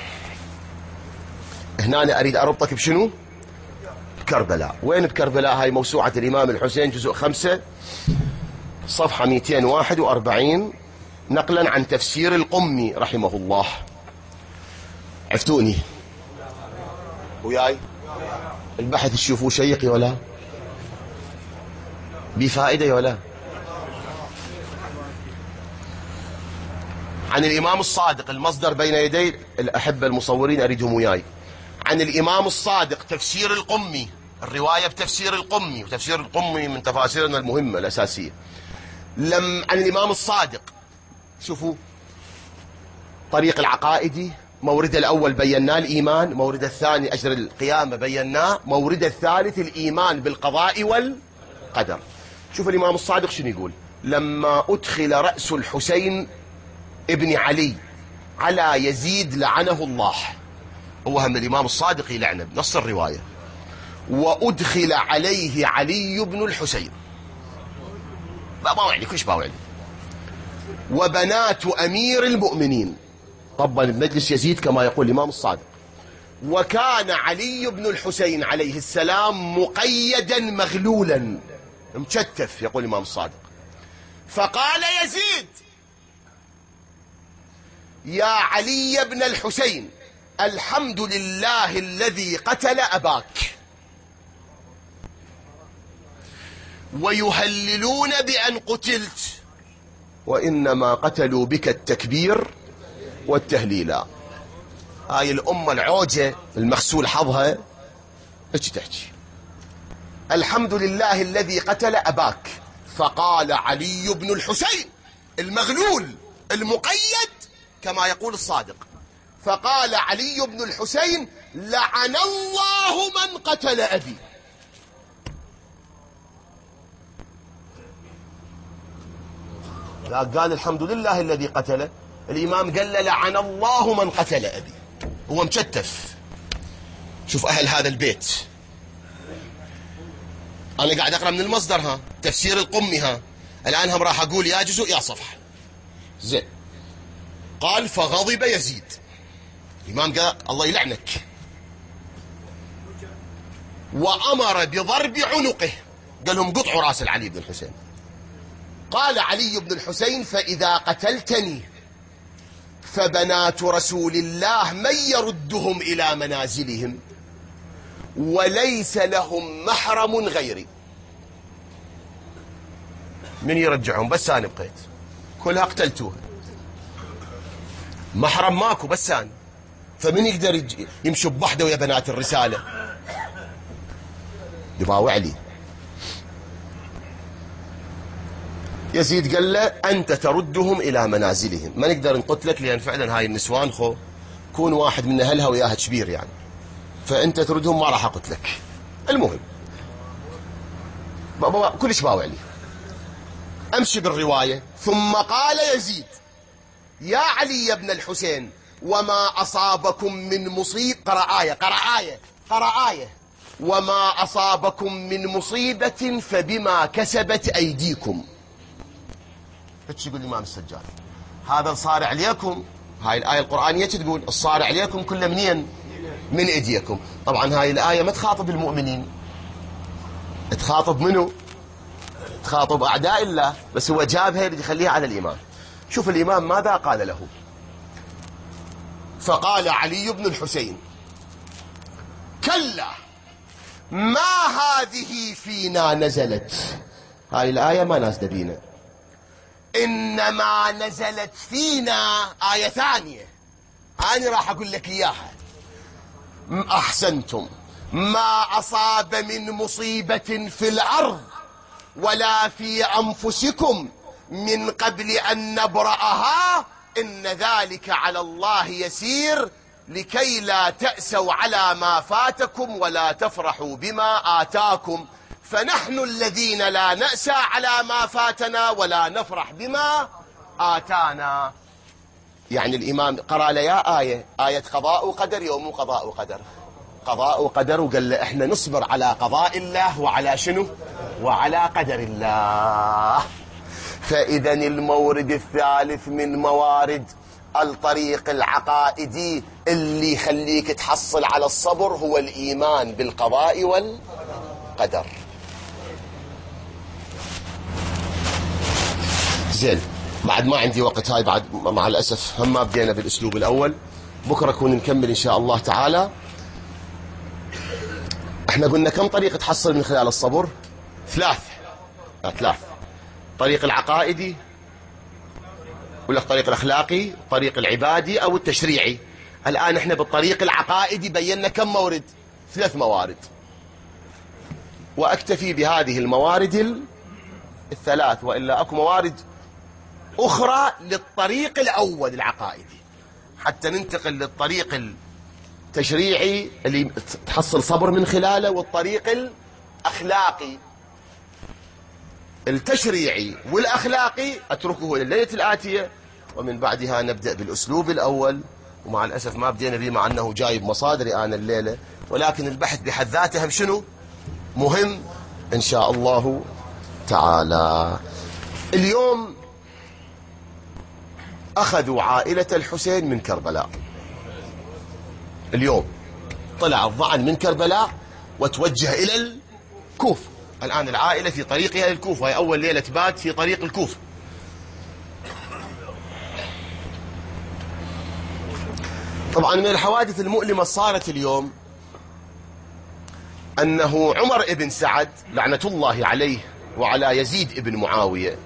هنا أنا أريد أربطك بشنو؟ بكربلاء. وين بكربلاء؟ هاي موسوعة الإمام الحسين جزء 5 صفحة 241 نقلا عن تفسير القمي رحمه الله. عفتوني وياي البحث تشوفوه شيق ولا بفائدة ولا؟ عن الإمام الصادق، المصدر بين يدي الأحبة المصورين أريدهم وياي. عن الإمام الصادق تفسير القمي، الرواية بتفسير القمي، وتفسير القمي من تفاسيرنا المهمة الأساسية. عن الإمام الصادق شوفوا طريق العقائدي، مورد الأول بيناه الإيمان، مورد الثاني أجر القيامة بيناه، مورد الثالث الإيمان بالقضاء والقدر. شوف الإمام الصادق شنو يقول: لما أدخل رأس الحسين ابن علي على يزيد لعنه الله، هو هم الإمام الصادق يلعنه بنص الرواية. وأدخل عليه علي بن الحسين، باوعلي كلش باوعلي، وبنات أمير المؤمنين، طبعا بمجلس يزيد كما يقول الإمام الصادق. وكان علي بن الحسين عليه السلام مقيدا مغلولا مكتف، يقول الإمام الصادق. فقال يزيد: يا علي بن الحسين، الحمد لله الذي قتل أباك، ويهللون بأن قتلت، وإنما قتلوا بك التكبير والتهليلا. هاي الأمة العوجة المغسول حظها ايش تحكي؟ الحمد لله الذي قتل أباك. فقال علي بن الحسين المغلول المقيد كما يقول الصادق، فقال علي بن الحسين: لعن الله من قتل أبي. قال الحمد لله الذي قتله، الإمام قال له لعن الله من قتل أبي. هو مكتف. شوف أهل هذا البيت، أنا قاعد أقرأ من المصدر، ها تفسير القمي، ها الآن هم راح أقول يا جزء يا صفحة. زين. قال: فغضب يزيد. الإمام قال الله يلعنك، وأمر بضرب عنقه، قال لهم قطعوا راس علي بن الحسين. قال علي بن الحسين: فإذا قتلتني فبنات رسول الله من يردهم إلى منازلهم، وليس لهم محرم غيري. من يرجعهم؟ بس أنا بقيت، كلها قتلتوها، محرم ماكو، بس أنا، فمن يقدر يمشي بوحده ويا بنات الرسالة؟ يباوع لي. يزيد قال له: أنت تردهم إلى منازلهم، ما نقدر نقتلك لأن فعلا هاي النسوان كون واحد من أهلها وياها كبير يعني، فأنت تردهم ما راح أقتلك. المهم كلش باوع لي. أمشي بالرواية. ثم قال يزيد: يا علي بن الحسين، وما أصابكم من مصيبة، قرأ آية وما أصابكم من مصيبة فبما كسبت أيديكم. ايش يقول الإمام السجاد؟ هذا صار عليكم، هاي الآية القرآنية تقول الصار عليكم كل منين؟ من أيديكم. طبعا هاي الآية ما تخاطب المؤمنين، تخاطب منه؟ تخاطب أعداء الله، بس هو جابها يخليها على الإمام. شوف الإمام ماذا قال له. فقال علي بن الحسين: كلا، ما هذه فينا نزلت. هاي الآية ما نازلة بينا، إنما نزلت فينا آية ثانية، أنا راح أقول لك إياها. أحسنتم، ما أصاب من مصيبة في الأرض ولا في أنفسكم من قبل أن نبرأها إن ذلك على الله يسير، لكي لا تأسوا على ما فاتكم ولا تفرحوا بما آتاكم، فنحن الذين لا نأسى على ما فاتنا ولا نفرح بما آتانا. يعني الإمام قرأ ليا آية قضاء وقدر، يوم قضاء وقدر، قضاء وقدر، وقال له احنا نصبر على قضاء الله وعلى شنو؟ وعلى قدر الله. فإذا المورد الثالث من موارد الطريق العقائدي اللي يخليك تحصل على الصبر هو الإيمان بالقضاء والقدر. زين، بعد ما عندي وقت، هاي بعد مع الأسف هم ما بدينا بالأسلوب الأول، بكرة كون نكمل إن شاء الله تعالى. احنا قلنا كم طريقة تحصل من خلال الصبر؟ ثلاث. طريق العقائدي، ولا الطريق الأخلاقي، الطريق العبادي أو التشريعي. الآن احنا بالطريق العقائدي بينا كم مورد؟ 3 موارد، وأكتفي بهذه الموارد الثلاث، وإلا أكو موارد أخرى للطريق الأول العقائدي، حتى ننتقل للطريق التشريعي اللي تحصل صبر من خلاله، والطريق الأخلاقي. التشريعي والأخلاقي أتركه لليلة الآتية، ومن بعدها نبدأ بالأسلوب الأول ومع الأسف ما بدينا به مع أنه جايب مصادري أنا الليلة، ولكن البحث بحد ذاته شنو مهم إن شاء الله تعالى. اليوم أخذوا عائلة الحسين من كربلاء، اليوم طلع الظعن من كربلاء وتوجه إلى الكوفة. الآن العائلة في طريقها للكوفة، هي أول ليلة تبات في طريق الكوفة. طبعا من الحوادث المؤلمة صارت اليوم أنه عمر ابن سعد لعنة الله عليه وعلى يزيد ابن معاوية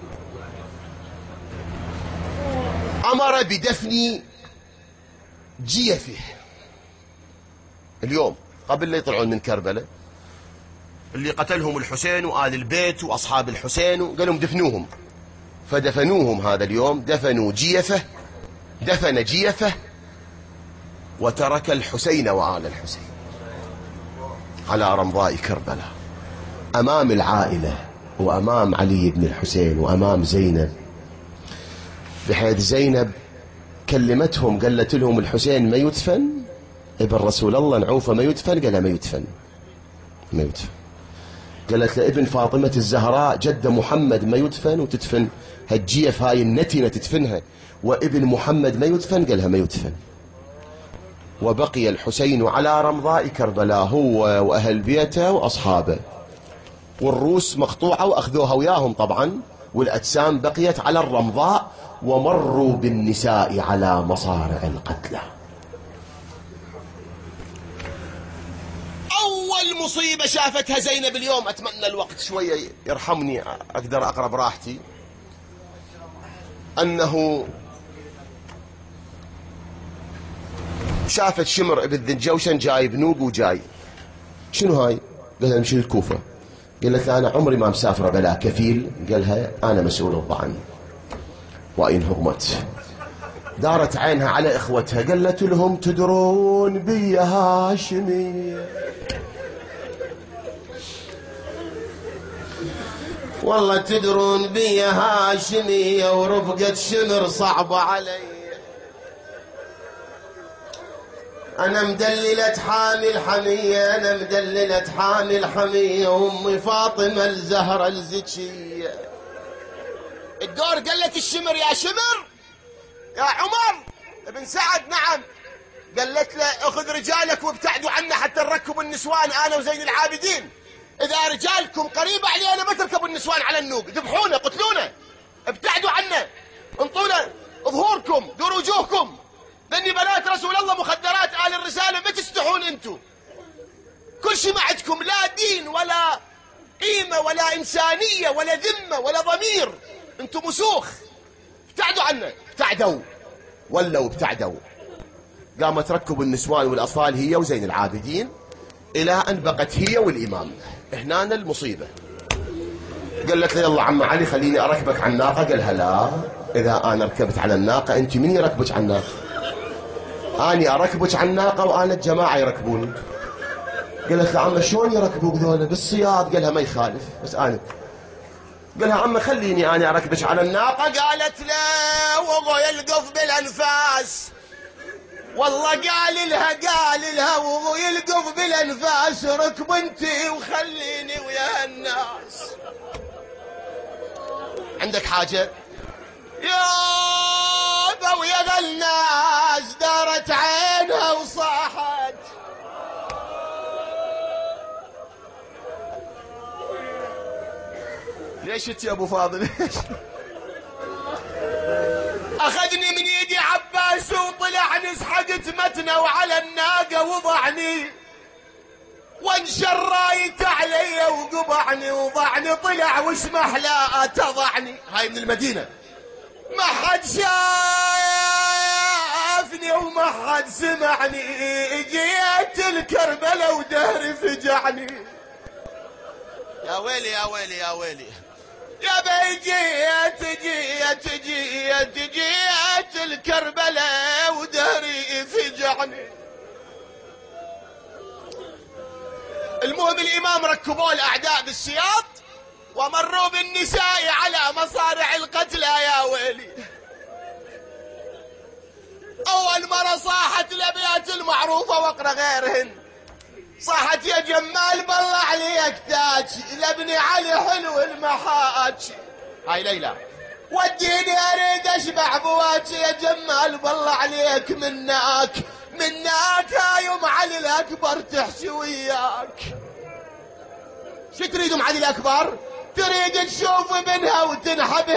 أمر بدفن جيفه اليوم قبل لا يطلعون من كربلاء، اللي قتلهم الحسين وآل البيت وأصحاب الحسين، وقال لهم دفنوهم، فدفنوهم هذا اليوم. دفنوا جيفه، دفن جيفه وترك الحسين وآل الحسين على رمضاء كربلاء أمام العائلة وأمام علي بن الحسين وأمام زينب، بحيث زينب كلمتهم قالت لهم الحسين ما يدفن، ابن رسول الله نعوفه ما يدفن، قالها ما يدفن ما يدفن. قالت لابن فاطمة الزهراء جد محمد ما يدفن، وتدفن هالجيف هاي النتنة تدفنها، وابن محمد ما يدفن، قالها ما يدفن. وبقي الحسين على رمضاء كربلاء هو وأهل بيته وأصحابه، والروس مقطوعة وأخذوها وياهم طبعا، والأجسام بقيت على الرمضاء، ومروا بالنساء على مصارع القتلى. أول مصيبة شافتها زينب اليوم، أتمنى الوقت شوية يرحمني أقدر أقرأ براحتي، أنه شافت شمر ابن ذي الجوشن جاي بنوب وجاي. شنو هاي؟ قالها نمشي الكوفة. قالت له أنا عمري ما مسافرة بلا كفيل. قالها أنا مسؤول الظعن وإن هضمت. دارت عينها على إخوتها، قالت لهم تدرون بي هاشمي، والله تدرون بي هاشمية ورفقة شمر صعبة علي، أنا مدللة حامل حمية، أنا مدللة حامل حمية، وأمي فاطمة الزهرة الزكية. الدور قالت الشمر يا شمر يا عمر ابن سعد نعم، قالت له أخذ رجالك وابتعدوا عنا حتى نركب النسوان أنا وزين العابدين، إذا رجالكم قريبة علينا ما تركبوا النسوان على النوق، ذبحونا قتلونا، ابتعدوا عنا، انطونا ظهوركم دوروا وجوهكم، لأني بنات رسول الله مخدرات آل الرسالة، ما تستحون انتم، كل شيء ما عندكم لا دين ولا قيمة ولا إنسانية ولا ذمة ولا ضمير، انتم مسوخ، ابتعدوا عنا. ابتعدوا ولوا ابتعدوا. قامت تركب النسوان والأطفال هي وزين العابدين إلى أن بقت هي والإمام. هنا المصيبة. قالت له يلا عم علي خليني أركبك على الناقة. قالها لا، إذا أنا ركبت على الناقة أنت من يركبك على الناقة؟ أني أركبك على الناقة وأنا الجماعة يركبوني. قالت له عم شلون يركبوك ذولا؟ بالصياد. قالها ما يخالف بس أنا. قالها عم خليني أنا أركبك على الناقة. قالت لا وهو يلقف بالأنفاس، والله قال لها وهو يلقف بالأنفاس ركب انتي وخليني ويا الناس. عندك حاجة؟ يا ويا الناس دارت عينها وصاحت ليش انت يا ابو فاضل؟ اخذني من يدي عباس وطلعني سحقت متنه وعلى الناقه وضعني، وانشر رايت علي وقبعني وضعني، طلع واسمح لا تضعني. هاي من المدينه، ما حد شافني وما حد سمعني، جيت الكربلاء ودهري فجعني. يا ويلي يا ويلي يا ويلي يا بي، جيت الكربلاء ودهري فجعني. المهم الإمام ركبوا الأعداء بالسياط ومروا بالنساء على مصارع القتلى. يا ويلي أول مرة صاحت الأبيات المعروفة واقرأ غيرهن. صاحت يا جمال بالله عليك تاج لابني علي حلو المحاج. هاي ليلى. وديني أريد أشبع بواجي يا جمال بالله عليك منك يا يوم علي الأكبر تحشي وياك. شو تريد ام علي الأكبر؟ تريد تشوف ابنها وتنحب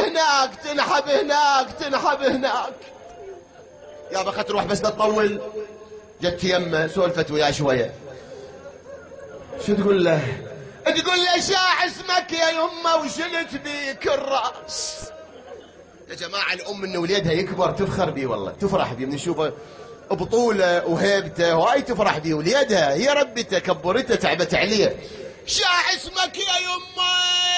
هناك. يا بخت تروح بس تطول. جت يمه سولفت وياه شويه. شو تقول له؟ تقول له شاع اسمك يا يمه وشلت بيك الراس. يا جماعه الام ان وليدها يكبر تفخر بيه والله، تفرح بيه من نشوفه بطوله وهيبته، وهاي تفرح بيه وليدها، هي ربته كبرته تعبت عليه. شاع اسمك يا يمه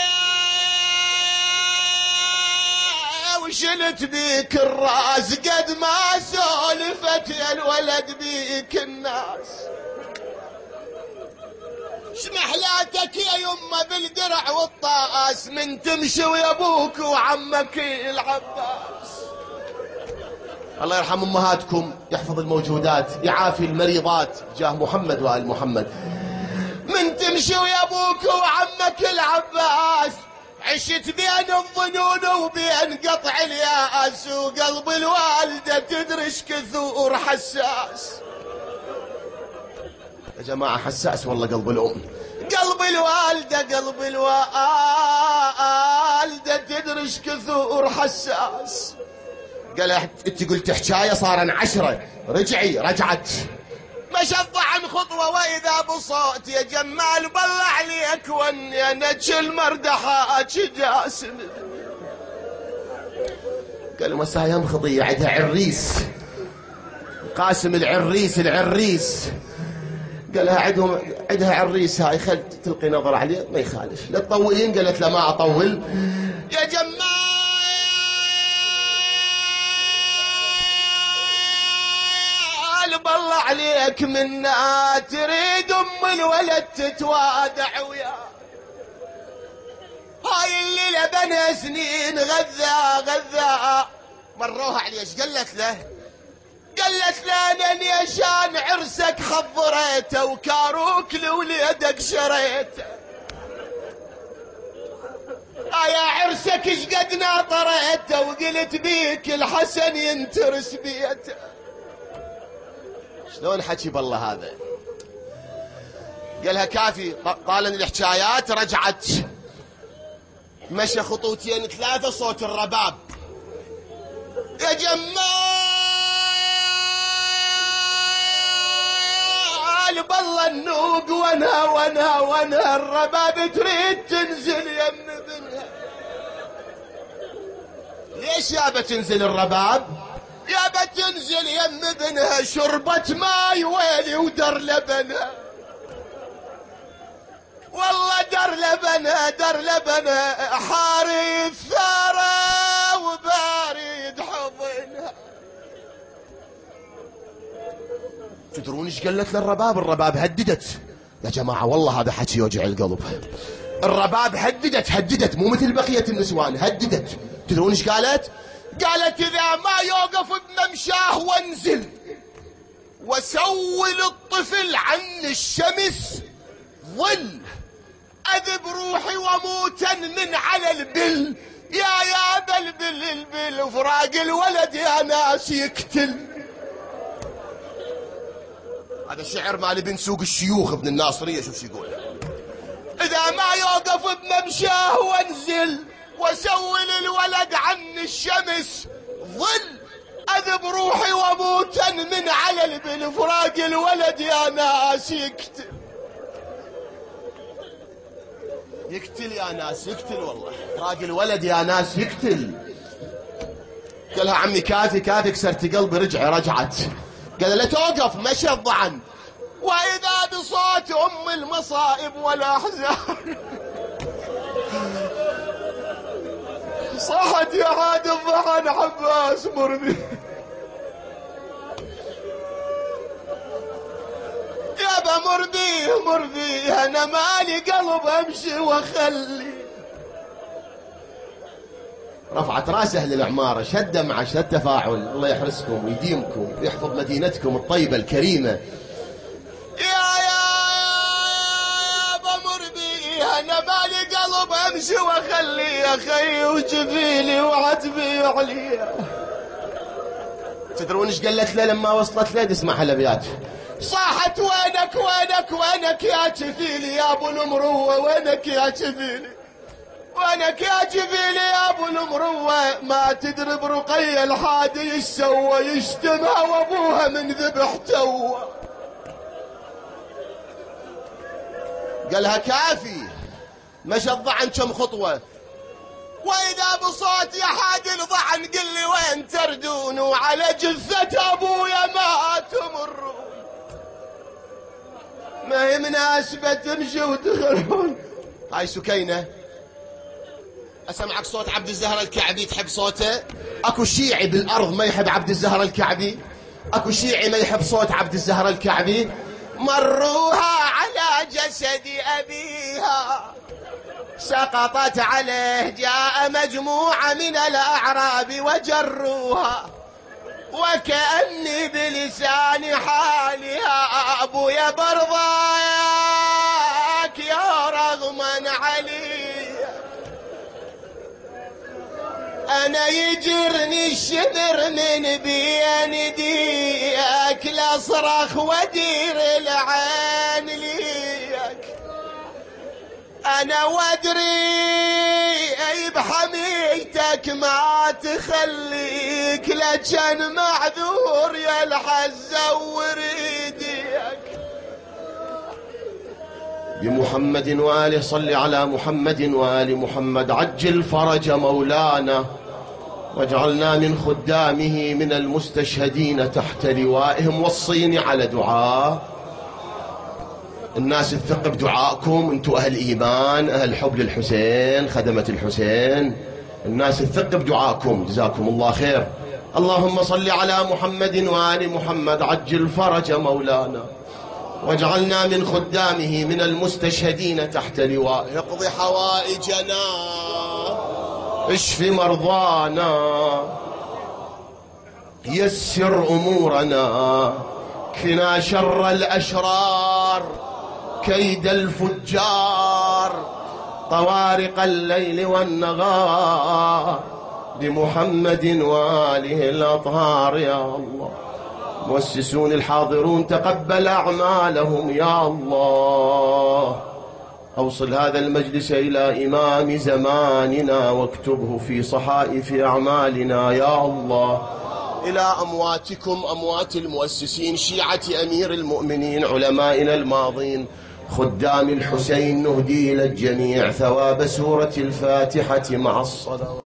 وشلت بيك الراس، قد ما سولفت يا الولد بيك الناس. شمحلاتك يا يمه بالدرع والطاس من تمشي ويا ابوك وعمك العباس. الله يرحم امهاتكم، يحفظ الموجودات، يعافي المريضات جاه محمد وآل محمد. من تمشي ويا ابوك وعمك العباس عشت بين الظنون وبين قطع الياس، وقلب الوالدة تدرش كثور حساس. يا جماعة حساس والله قلب الأم، قلب الوالدة تدرش كثور حساس. قال انت قلت حكاية صار 10 رجعت مشط عن خطوة وإذا بصوت يا جمال بالله عليك ونينك المردحات جاسم. قال مسايا مخضية عندها عريس قاسم العريس. قالها عندها عريس هاي خل تلقي نظر عليه ما يخالف لا تطولين. قالت لا ما أطول يا جمال بالله عليك منا تريد ام الولد تتوادع وياه. هاي الليلة بنى سنين غذا مروها عليه. ايش قالت له؟ انني عشان عرسك حضريته وكاروك لوليدك شريته. يا عرسك ايش قد ناطريته وقلت بيك الحسن ينترس بيته. شلون حكي بالله هذا؟ قالها كافي. طالن الحكايات رجعت مشى خطوتين 3 صوت الرباب. يا جمال بالله النوق وانا الرباب تريد تنزل يم ابنها. ليش يابا تنزل الرباب؟ يابا تنزل يم ابنها شربت ماي ويلي ودر لبنها. والله در لبنها حاري الثارة وبارد حضنها. تدرون ايش قالت للرباب؟ الرباب هددت يا جماعة والله هذا حكي يوجع القلب. الرباب هددت مو مثل بقية النسوان، هددت. تدرون ايش قالت؟ قالت اذا ما يوقف بممشاه وانزل وسول الطفل عن الشمس ظل اذب روحي وموتا من على البل. يا البل فراق الولد يا ناس يقتل. هذا الشعر مال ابن سوق الشيوخ ابن الناصرية. شوف شو يقول: اذا ما يوقف بممشاه وانزل وسول الولد عن الشمس ظل اذب روحي وموتا من على البل. فراق الولد يا ناس يقتل يا ناس يقتل. والله فراق الولد يا ناس يقتل. قالها عمي كافي كسرت قلبي. رجعت. قال لا توقف. مشى الضعن واذا بصوت ام المصائب والاحزان صحت يا عاد الضعن عباس مرمي. يابا مربيه انا مالي قلب امشي واخلي. رفعت راس أهل العمارة، شد مع شد تفاعل. الله يحرسكم ويديمكم ويحفظ مدينتكم الطيبة الكريمة. يا بمر بي أنا مالي قلب أمشي وأخلي أخي وجبيلي وعتبي عليا. تدرون ايش قالت له لما وصلت له؟ اسمع هالابيات. صاحت وينك وينك وينك يا جفيلي يا ابو المروه، وينك يا جفيلي، وينك يا جفيلي يا ابو المروه، ما تدري برقيه الحادي ايش سوى، يشتمها وابوها من ذبح توه. قالها كافي، مشى الضعن كم خطوه. واذا بصوت يا حادي الضعن قل لي وين تردون، وعلى جثه ابويا ما تمرون. ما هي مناسبة تمشي وتخرون. هاي سكينة. أسمعك صوت عبد الزهر الكعبي، تحب صوته؟ أكو شيعي بالأرض ما يحب عبد الزهر الكعبي؟ أكو شيعي ما يحب صوت عبد الزهر الكعبي؟ مروها على جسد أبيها سقطت عليه، جاء مجموعة من الأعراب وجروها، وكأني بلسان حالها أبويا برضاك يا رغما علي. أنا يجرني الشبر من بين ديك، لأصرخ ودير العين ليك. أنا وادري أي بحميتك ما تخليك، لجن معذور يا الحزة وريديك. بمحمد وآله صل على محمد وآل محمد. عجل فرج مولانا واجعلنا من خدامه من المستشهدين تحت لوائهم. وصيني على دعاء الناس، الثق بدعائكم، انتم أهل إيمان، أهل حب للحسين، خدمة الحسين، الناس الثق بدعائكم، جزاكم الله خير. اللهم صل على محمد وآل محمد. عجل فرج مولانا واجعلنا من خدامه من المستشهدين تحت لوائه. اقضي حوائجنا، اشف مرضانا، يسر أمورنا، كفنا شر الأشرار، كيد الفجار، طوارق الليل والنهار، بمحمد وآله الأطهار يا الله. مؤسسون الحاضرون تقبل أعمالهم يا الله. أوصل هذا المجلس إلى إمام زماننا واكتبه في صحائف أعمالنا يا الله. إلى أمواتكم أموات المؤسسين، شيعة أمير المؤمنين، علمائنا الماضين، خدام الحسين، نهدي إلى الجميع ثواب سورة الفاتحة مع الصلاة.